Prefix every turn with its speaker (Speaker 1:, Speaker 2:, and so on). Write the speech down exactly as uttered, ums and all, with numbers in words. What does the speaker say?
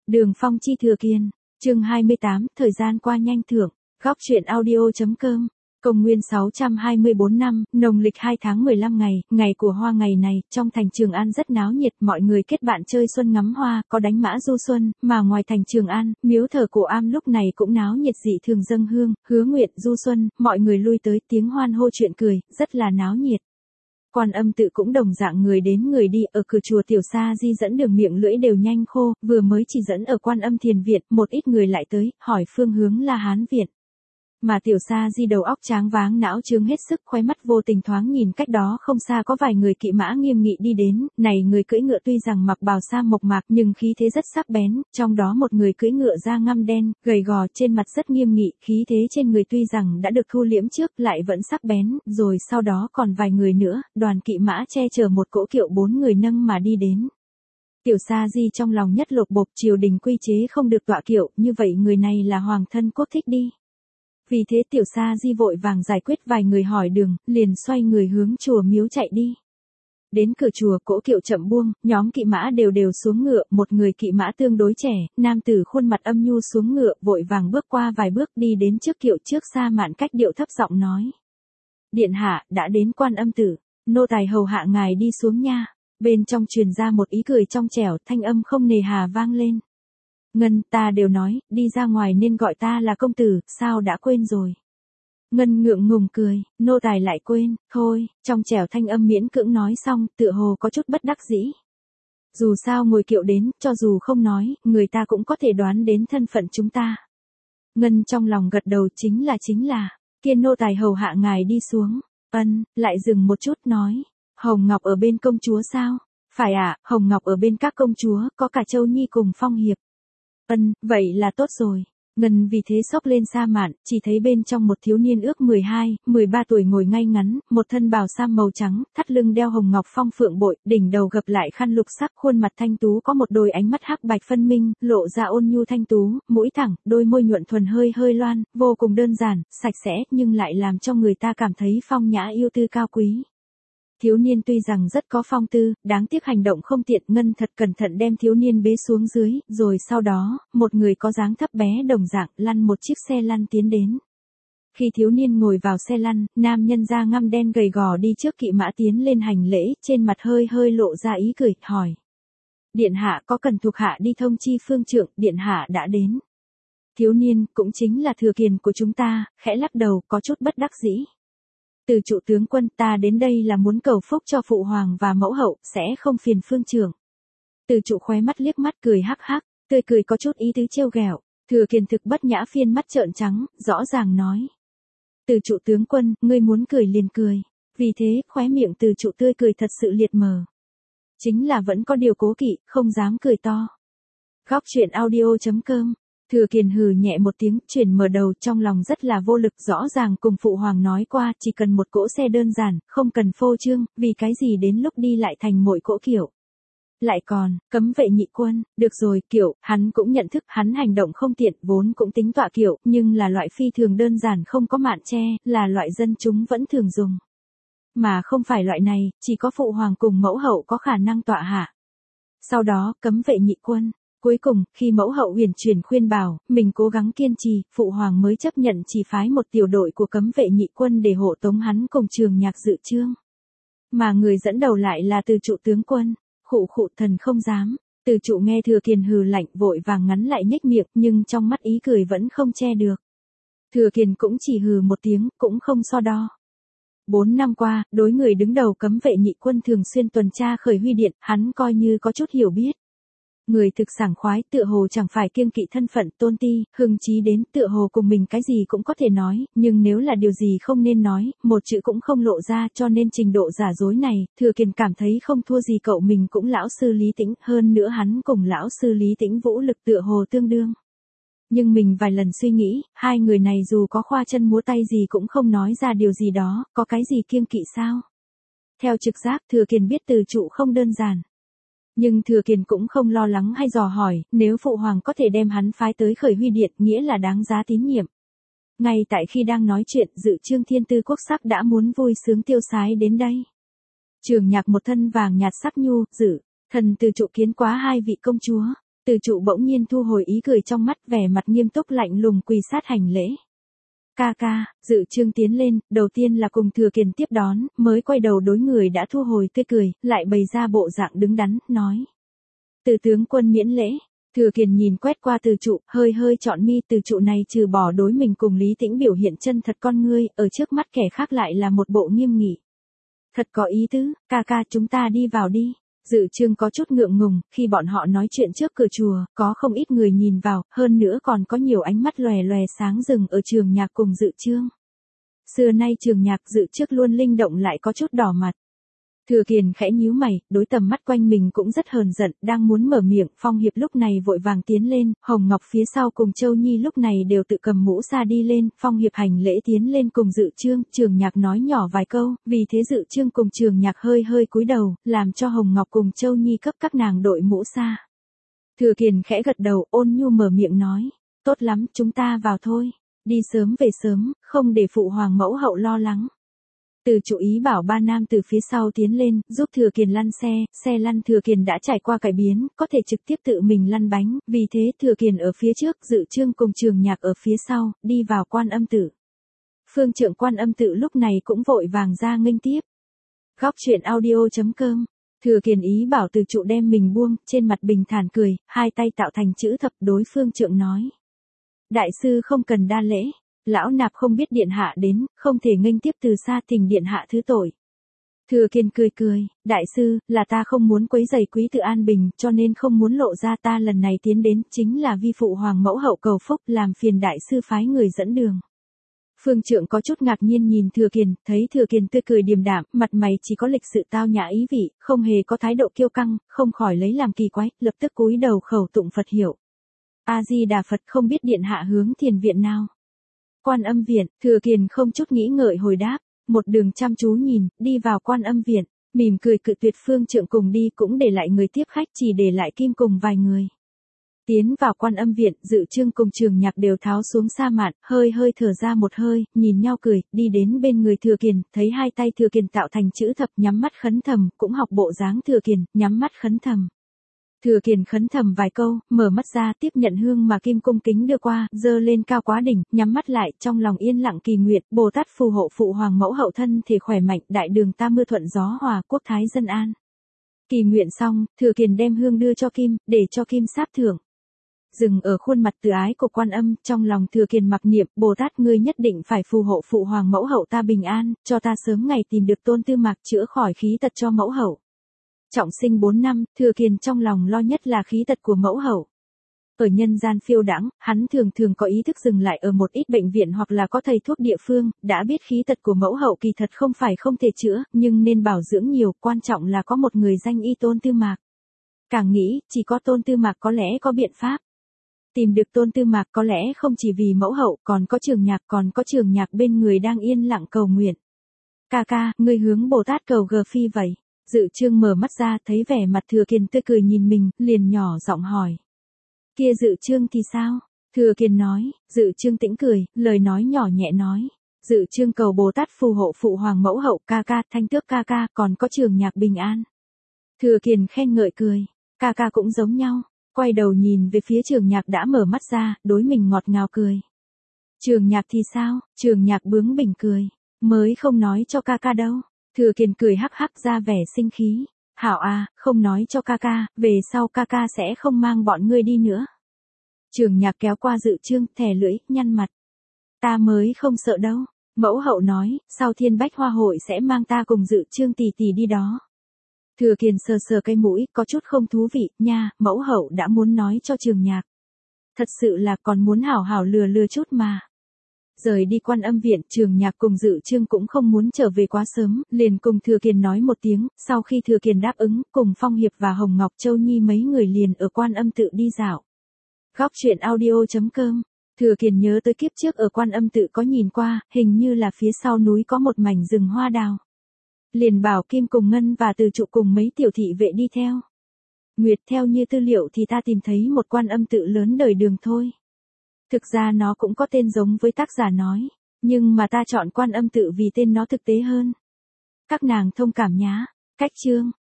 Speaker 1: Đường Phong chi thừa kiên, chương hai mươi tám, thời gian qua nhanh thưởng, góc truyện audio.com, công nguyên sáu trăm hai mươi tư năm, nồng lịch hai tháng mười lăm ngày, ngày của hoa ngày này, trong thành Trường An rất náo nhiệt, mọi người kết bạn chơi xuân ngắm hoa, có đánh mã du xuân, mà ngoài thành Trường An, miếu thờ Cổ Am lúc này cũng náo nhiệt dị thường dâng hương, hứa nguyện du xuân, mọi người lui tới tiếng hoan hô chuyện cười, rất là náo nhiệt. Quan Âm Tự cũng đồng dạng người đến người đi, ở cửa chùa Tiểu Sa Di dẫn đường miệng lưỡi đều nhanh khô, vừa mới chỉ dẫn ở Quan Âm Thiền Viện, một ít người lại tới, hỏi phương hướng La Hán Viện. Mà Tiểu Sa Di đầu óc tráng váng não trương hết sức, khóe mắt vô tình thoáng nhìn cách đó không xa có vài người kỵ mã nghiêm nghị đi đến, này người cưỡi ngựa tuy rằng mặc bào sam mộc mạc nhưng khí thế rất sắc bén, trong đó một người cưỡi ngựa da ngăm đen, gầy gò trên mặt rất nghiêm nghị, khí thế trên người tuy rằng đã được thu liễm trước lại vẫn sắc bén, rồi sau đó còn vài người nữa, đoàn kỵ mã che chở một cỗ kiệu bốn người nâng mà đi đến. Tiểu Sa Di trong lòng nhất lột bột, triều đình quy chế không được tọa kiệu, như vậy người này là hoàng thân quốc thích đi. Vì thế Tiểu Sa Di vội vàng giải quyết vài người hỏi đường, liền xoay người hướng chùa miếu chạy đi. Đến cửa chùa, cỗ kiệu chậm buông, nhóm kỵ mã đều đều xuống ngựa, một người kỵ mã tương đối trẻ, nam tử khuôn mặt âm nhu xuống ngựa, vội vàng bước qua vài bước đi đến trước kiệu trước Sa Mạn Cách điệu thấp giọng nói: "Điện hạ, đã đến Quan Âm Tự, nô tài hầu hạ ngài đi xuống nha." Bên trong truyền ra một ý cười trong trẻo, thanh âm không nề hà vang lên. "Ngân, ta đều nói, đi ra ngoài nên gọi ta là công tử, sao đã quên rồi?" Ngân ngượng ngùng cười, "Nô tài lại quên, thôi." Trong trẻo thanh âm miễn cưỡng nói xong, tựa hồ có chút bất đắc dĩ. Dù sao ngồi kiệu đến, cho dù không nói, người ta cũng có thể đoán đến thân phận chúng ta. Ngân trong lòng gật đầu, chính là chính là, kia nô tài hầu hạ ngài đi xuống. Ân, lại dừng một chút nói: "Hồng Ngọc ở bên công chúa sao?" "Phải ạ, à, Hồng Ngọc ở bên các công chúa, có cả Châu Nhi cùng Phong Hiệp." "Ân, vậy là tốt rồi." Ngân vì thế xốc lên Sa Mạn, chỉ thấy bên trong một thiếu niên ước mười hai, mười ba tuổi ngồi ngay ngắn, một thân bào sam màu trắng, thắt lưng đeo hồng ngọc phong phượng bội, đỉnh đầu gập lại khăn lục sắc, khuôn mặt thanh tú có một đôi ánh mắt hắc bạch phân minh, lộ ra ôn nhu thanh tú, mũi thẳng, đôi môi nhuận thuần hơi hơi loan, vô cùng đơn giản, sạch sẽ, nhưng lại làm cho người ta cảm thấy phong nhã yêu tư cao quý. Thiếu niên tuy rằng rất có phong tư, đáng tiếc hành động không tiện, Ngân thật cẩn thận đem thiếu niên bế xuống dưới, rồi sau đó, một người có dáng thấp bé đồng dạng, lăn một chiếc xe lăn tiến đến. Khi thiếu niên ngồi vào xe lăn, nam nhân da ngăm đen gầy gò đi trước kỵ mã tiến lên hành lễ, trên mặt hơi hơi lộ ra ý cười, hỏi: "Điện hạ có cần thuộc hạ đi thông chi phương trượng, điện hạ đã đến." Thiếu niên, cũng chính là thừa kiền của chúng ta, khẽ lắc đầu, có chút bất đắc dĩ. "Từ trụ tướng quân, ta đến đây là muốn cầu phúc cho phụ hoàng và mẫu hậu, sẽ không phiền phương trưởng." Từ trụ khóe mắt liếc mắt cười hắc hắc, tươi cười có chút ý tứ trêu ghẹo. Thừa kiền thực bất nhã phiên mắt trợn trắng, rõ ràng nói: "Từ trụ tướng quân, ngươi muốn cười liền cười." Vì thế, khóe miệng từ trụ tươi cười thật sự liệt mờ. Chính là vẫn có điều cố kỵ, không dám cười to. Góc truyện audio.com. Thừa kiền hừ nhẹ một tiếng, chuyển mở đầu, trong lòng rất là vô lực, rõ ràng cùng phụ hoàng nói qua, chỉ cần một cỗ xe đơn giản, không cần phô trương, vì cái gì đến lúc đi lại thành mỗi cỗ kiệu. Lại còn, cấm vệ nhị quân, được rồi, kiệu, hắn cũng nhận thức, hắn hành động không tiện, vốn cũng tính tọa kiệu, nhưng là loại phi thường đơn giản không có mạn che, là loại dân chúng vẫn thường dùng. Mà không phải loại này, chỉ có phụ hoàng cùng mẫu hậu có khả năng tọa hạ. Sau đó, cấm vệ nhị quân. Cuối cùng, khi mẫu hậu huyền chuyển khuyên bảo, mình cố gắng kiên trì, phụ hoàng mới chấp nhận chỉ phái một tiểu đội của cấm vệ nhị quân để hộ tống hắn cùng Trường Nhạc dự chương. Mà người dẫn đầu lại là từ trụ tướng quân, khụ khụ thần không dám. Từ trụ nghe thừa kiền hừ lạnh, vội vàng ngắn lại nhếch miệng, nhưng trong mắt ý cười vẫn không che được. Thừa kiền cũng chỉ hừ một tiếng, cũng không so đo. Bốn năm qua, đối người đứng đầu cấm vệ nhị quân thường xuyên tuần tra khởi huy điện, hắn coi như có chút hiểu biết. Người thực sảng khoái, tựa hồ chẳng phải kiêng kỵ thân phận, tôn ti, hưng trí đến, tựa hồ cùng mình cái gì cũng có thể nói, nhưng nếu là điều gì không nên nói, một chữ cũng không lộ ra, cho nên trình độ giả dối này, thừa kiền cảm thấy không thua gì cậu mình cũng lão sư Lý Tĩnh, hơn nữa hắn cùng lão sư Lý Tĩnh vũ lực tựa hồ tương đương. Nhưng mình vài lần suy nghĩ, hai người này dù có khoa chân múa tay gì cũng không nói ra điều gì đó, có cái gì kiêng kỵ sao? Theo trực giác, thừa kiền biết từ trụ không đơn giản. Nhưng thừa kiền cũng không lo lắng hay dò hỏi, nếu phụ hoàng có thể đem hắn phái tới khởi huy điện, nghĩa là đáng giá tín nhiệm. Ngay tại khi đang nói chuyện, dự chương thiên tư quốc sắc đã muốn vui sướng tiêu sái đến đây. Trường Nhạc một thân vàng nhạt sắc nhu, dự, thần từ trụ kiến quá hai vị công chúa. Từ trụ bỗng nhiên thu hồi ý cười trong mắt, vẻ mặt nghiêm túc lạnh lùng quỳ sát hành lễ. Ca ca, Dự Trương tiến lên, đầu tiên là cùng Thừa Kiền tiếp đón, mới quay đầu đối người đã thu hồi tươi cười, lại bày ra bộ dạng đứng đắn, nói. Từ tướng quân miễn lễ. Thừa Kiền nhìn quét qua từ trụ, hơi hơi chọn mi, từ trụ này trừ bỏ đối mình cùng Lý Tĩnh biểu hiện chân thật con ngươi, ở trước mắt kẻ khác lại là một bộ nghiêm nghị. Thật có ý tứ, ca ca chúng ta đi vào đi. Dự Trương có chút ngượng ngùng, khi bọn họ nói chuyện trước cửa chùa, có không ít người nhìn vào, hơn nữa còn có nhiều ánh mắt lòe lòe sáng rừng ở Trường Nhạc cùng Dự Trương. Xưa nay Trường Nhạc Dự trước luôn linh động lại có chút đỏ mặt. Thừa Kiền khẽ nhíu mày, đối tầm mắt quanh mình cũng rất hờn giận, đang muốn mở miệng, Phong Hiệp lúc này vội vàng tiến lên, Hồng Ngọc phía sau cùng Châu Nhi lúc này đều tự cầm mũ sa đi lên, Phong Hiệp hành lễ tiến lên cùng Dự Trương, Trường Nhạc nói nhỏ vài câu, vì thế Dự Trương cùng Trường Nhạc hơi hơi cúi đầu, làm cho Hồng Ngọc cùng Châu Nhi cấp các nàng đội mũ sa. Thừa Kiền khẽ gật đầu, ôn nhu mở miệng nói, tốt lắm, chúng ta vào thôi, đi sớm về sớm, không để phụ hoàng mẫu hậu lo lắng. Từ chủ ý bảo ba nam từ phía sau tiến lên, giúp Thừa Kiền lăn xe, xe lăn Thừa Kiền đã trải qua cải biến, có thể trực tiếp tự mình lăn bánh, vì thế Thừa Kiền ở phía trước, Dự Trương cùng Trường Nhạc ở phía sau, đi vào Quan Âm Tự. Phương trượng Quan Âm Tự lúc này cũng vội vàng ra nghênh tiếp. Góc truyện audio chấm com. Thừa Kiền ý bảo từ trụ đem mình buông, trên mặt bình thản cười, hai tay tạo thành chữ thập, đối phương trượng nói. Đại sư không cần đa lễ. Lão nạp không biết điện hạ đến, không thể nghênh tiếp từ xa, thỉnh điện hạ thứ tội. Thừa Kiền cười cười, đại sư, là ta không muốn quấy rầy quý tự an bình, cho nên không muốn lộ ra, ta lần này tiến đến, chính là vi phụ hoàng mẫu hậu cầu phúc, làm phiền đại sư phái người dẫn đường. Phương trượng có chút ngạc nhiên nhìn Thừa Kiền, thấy Thừa Kiền tươi cười điềm đạm, mặt mày chỉ có lịch sự tao nhã ý vị, không hề có thái độ kiêu căng, không khỏi lấy làm kỳ quái, lập tức cúi đầu khẩu tụng Phật hiệu. A Di Đà Phật, không biết điện hạ hướng thiền viện nào. Quan Âm viện, Thừa Kiền không chút nghĩ ngợi hồi đáp, một đường chăm chú nhìn, đi vào Quan Âm viện, mỉm cười cự tuyệt phương trượng cùng đi, cũng để lại người tiếp khách, chỉ để lại Kim cùng vài người. Tiến vào Quan Âm viện, Dự Trương cùng Trường Nhạc đều tháo xuống sa mạn, hơi hơi thở ra một hơi, nhìn nhau cười, đi đến bên người Thừa Kiền, thấy hai tay Thừa Kiền tạo thành chữ thập, nhắm mắt khấn thầm, cũng học bộ dáng Thừa Kiền, nhắm mắt khấn thầm. Thừa Kiền khấn thầm vài câu, mở mắt ra tiếp nhận hương mà Kim cung kính đưa qua, dơ lên cao quá đỉnh, nhắm mắt lại, trong lòng yên lặng kỳ nguyện, Bồ Tát phù hộ phụ hoàng mẫu hậu thân thể khỏe mạnh, đại đường ta mưa thuận gió hòa, quốc thái dân an. Kỳ nguyện xong, Thừa Kiền đem hương đưa cho Kim, để cho Kim sáp thưởng. Dừng ở khuôn mặt từ ái của Quan Âm, trong lòng Thừa Kiền mặc niệm, Bồ Tát ngươi nhất định phải phù hộ phụ hoàng mẫu hậu ta bình an, cho ta sớm ngày tìm được Tôn Tư Mạc chữa khỏi khí tật cho mẫu hậu. Trọng sinh bốn năm, Thừa Kiền trong lòng lo nhất là khí tật của mẫu hậu. Ở nhân gian phiêu đãng, hắn thường thường có ý thức dừng lại ở một ít bệnh viện hoặc là có thầy thuốc địa phương, đã biết khí tật của mẫu hậu kỳ thật không phải không thể chữa, nhưng nên bảo dưỡng nhiều, quan trọng là có một người danh y Tôn Tư Mạc. Càng nghĩ, chỉ có Tôn Tư Mạc có lẽ có biện pháp. Tìm được Tôn Tư Mạc có lẽ không chỉ vì mẫu hậu, còn có Trường Nhạc, còn có Trường Nhạc bên người đang yên lặng cầu nguyện. Ca ca, ngươi hướng Bồ Tát cầu gờ phi vậy. Dự Trương mở mắt ra, thấy vẻ mặt Thừa Kiền tươi cười nhìn mình, liền nhỏ giọng hỏi. Kia Dự Trương thì sao? Thừa Kiền nói, Dự Trương tĩnh cười, lời nói nhỏ nhẹ nói. Dự Trương cầu Bồ Tát phù hộ phụ hoàng mẫu hậu ca ca, thanh tước ca ca, còn có Trường Nhạc bình an. Thừa Kiền khen ngợi cười, ca ca cũng giống nhau, quay đầu nhìn về phía Trường Nhạc đã mở mắt ra, đối mình ngọt ngào cười. Trường Nhạc thì sao? Trường Nhạc bướng bỉnh cười, mới không nói cho ca ca đâu. Thừa Kiền cười hắc hắc ra vẻ sinh khí. Hảo à, không nói cho ca ca, về sau ca ca sẽ không mang bọn ngươi đi nữa. Trường Nhạc kéo qua Dự Trương, thè lưỡi, nhăn mặt. Ta mới không sợ đâu. Mẫu hậu nói, sau Thiên Bách Hoa hội sẽ mang ta cùng Dự Trương tỷ tỷ đi đó. Thừa Kiền sờ sờ cái mũi, có chút không thú vị, nha, mẫu hậu đã muốn nói cho Trường Nhạc. Thật sự là còn muốn hảo hảo lừa lừa chút mà. Rời đi Quan Âm viện, Trường Nhạc cùng Dự Trương cũng không muốn trở về quá sớm, liền cùng Thừa Kiền nói một tiếng, sau khi Thừa Kiền đáp ứng, cùng Phong Hiệp và Hồng Ngọc Châu Nhi mấy người liền ở Quan Âm tự đi dạo. Góc truyện audio chấm com. Thừa Kiền nhớ tới kiếp trước ở Quan Âm tự có nhìn qua, hình như là phía sau núi có một mảnh rừng hoa đào. Liền bảo Kim cùng Ngân và Từ Trụ cùng mấy tiểu thị vệ đi theo. Nguyệt, theo như tư liệu thì ta tìm thấy một Quan Âm tự lớn đời đường thôi. Thực ra nó cũng có tên giống với tác giả nói, nhưng mà ta chọn Quan Âm tự vì tên nó thực tế hơn. Các nàng thông cảm nhá. Cách chương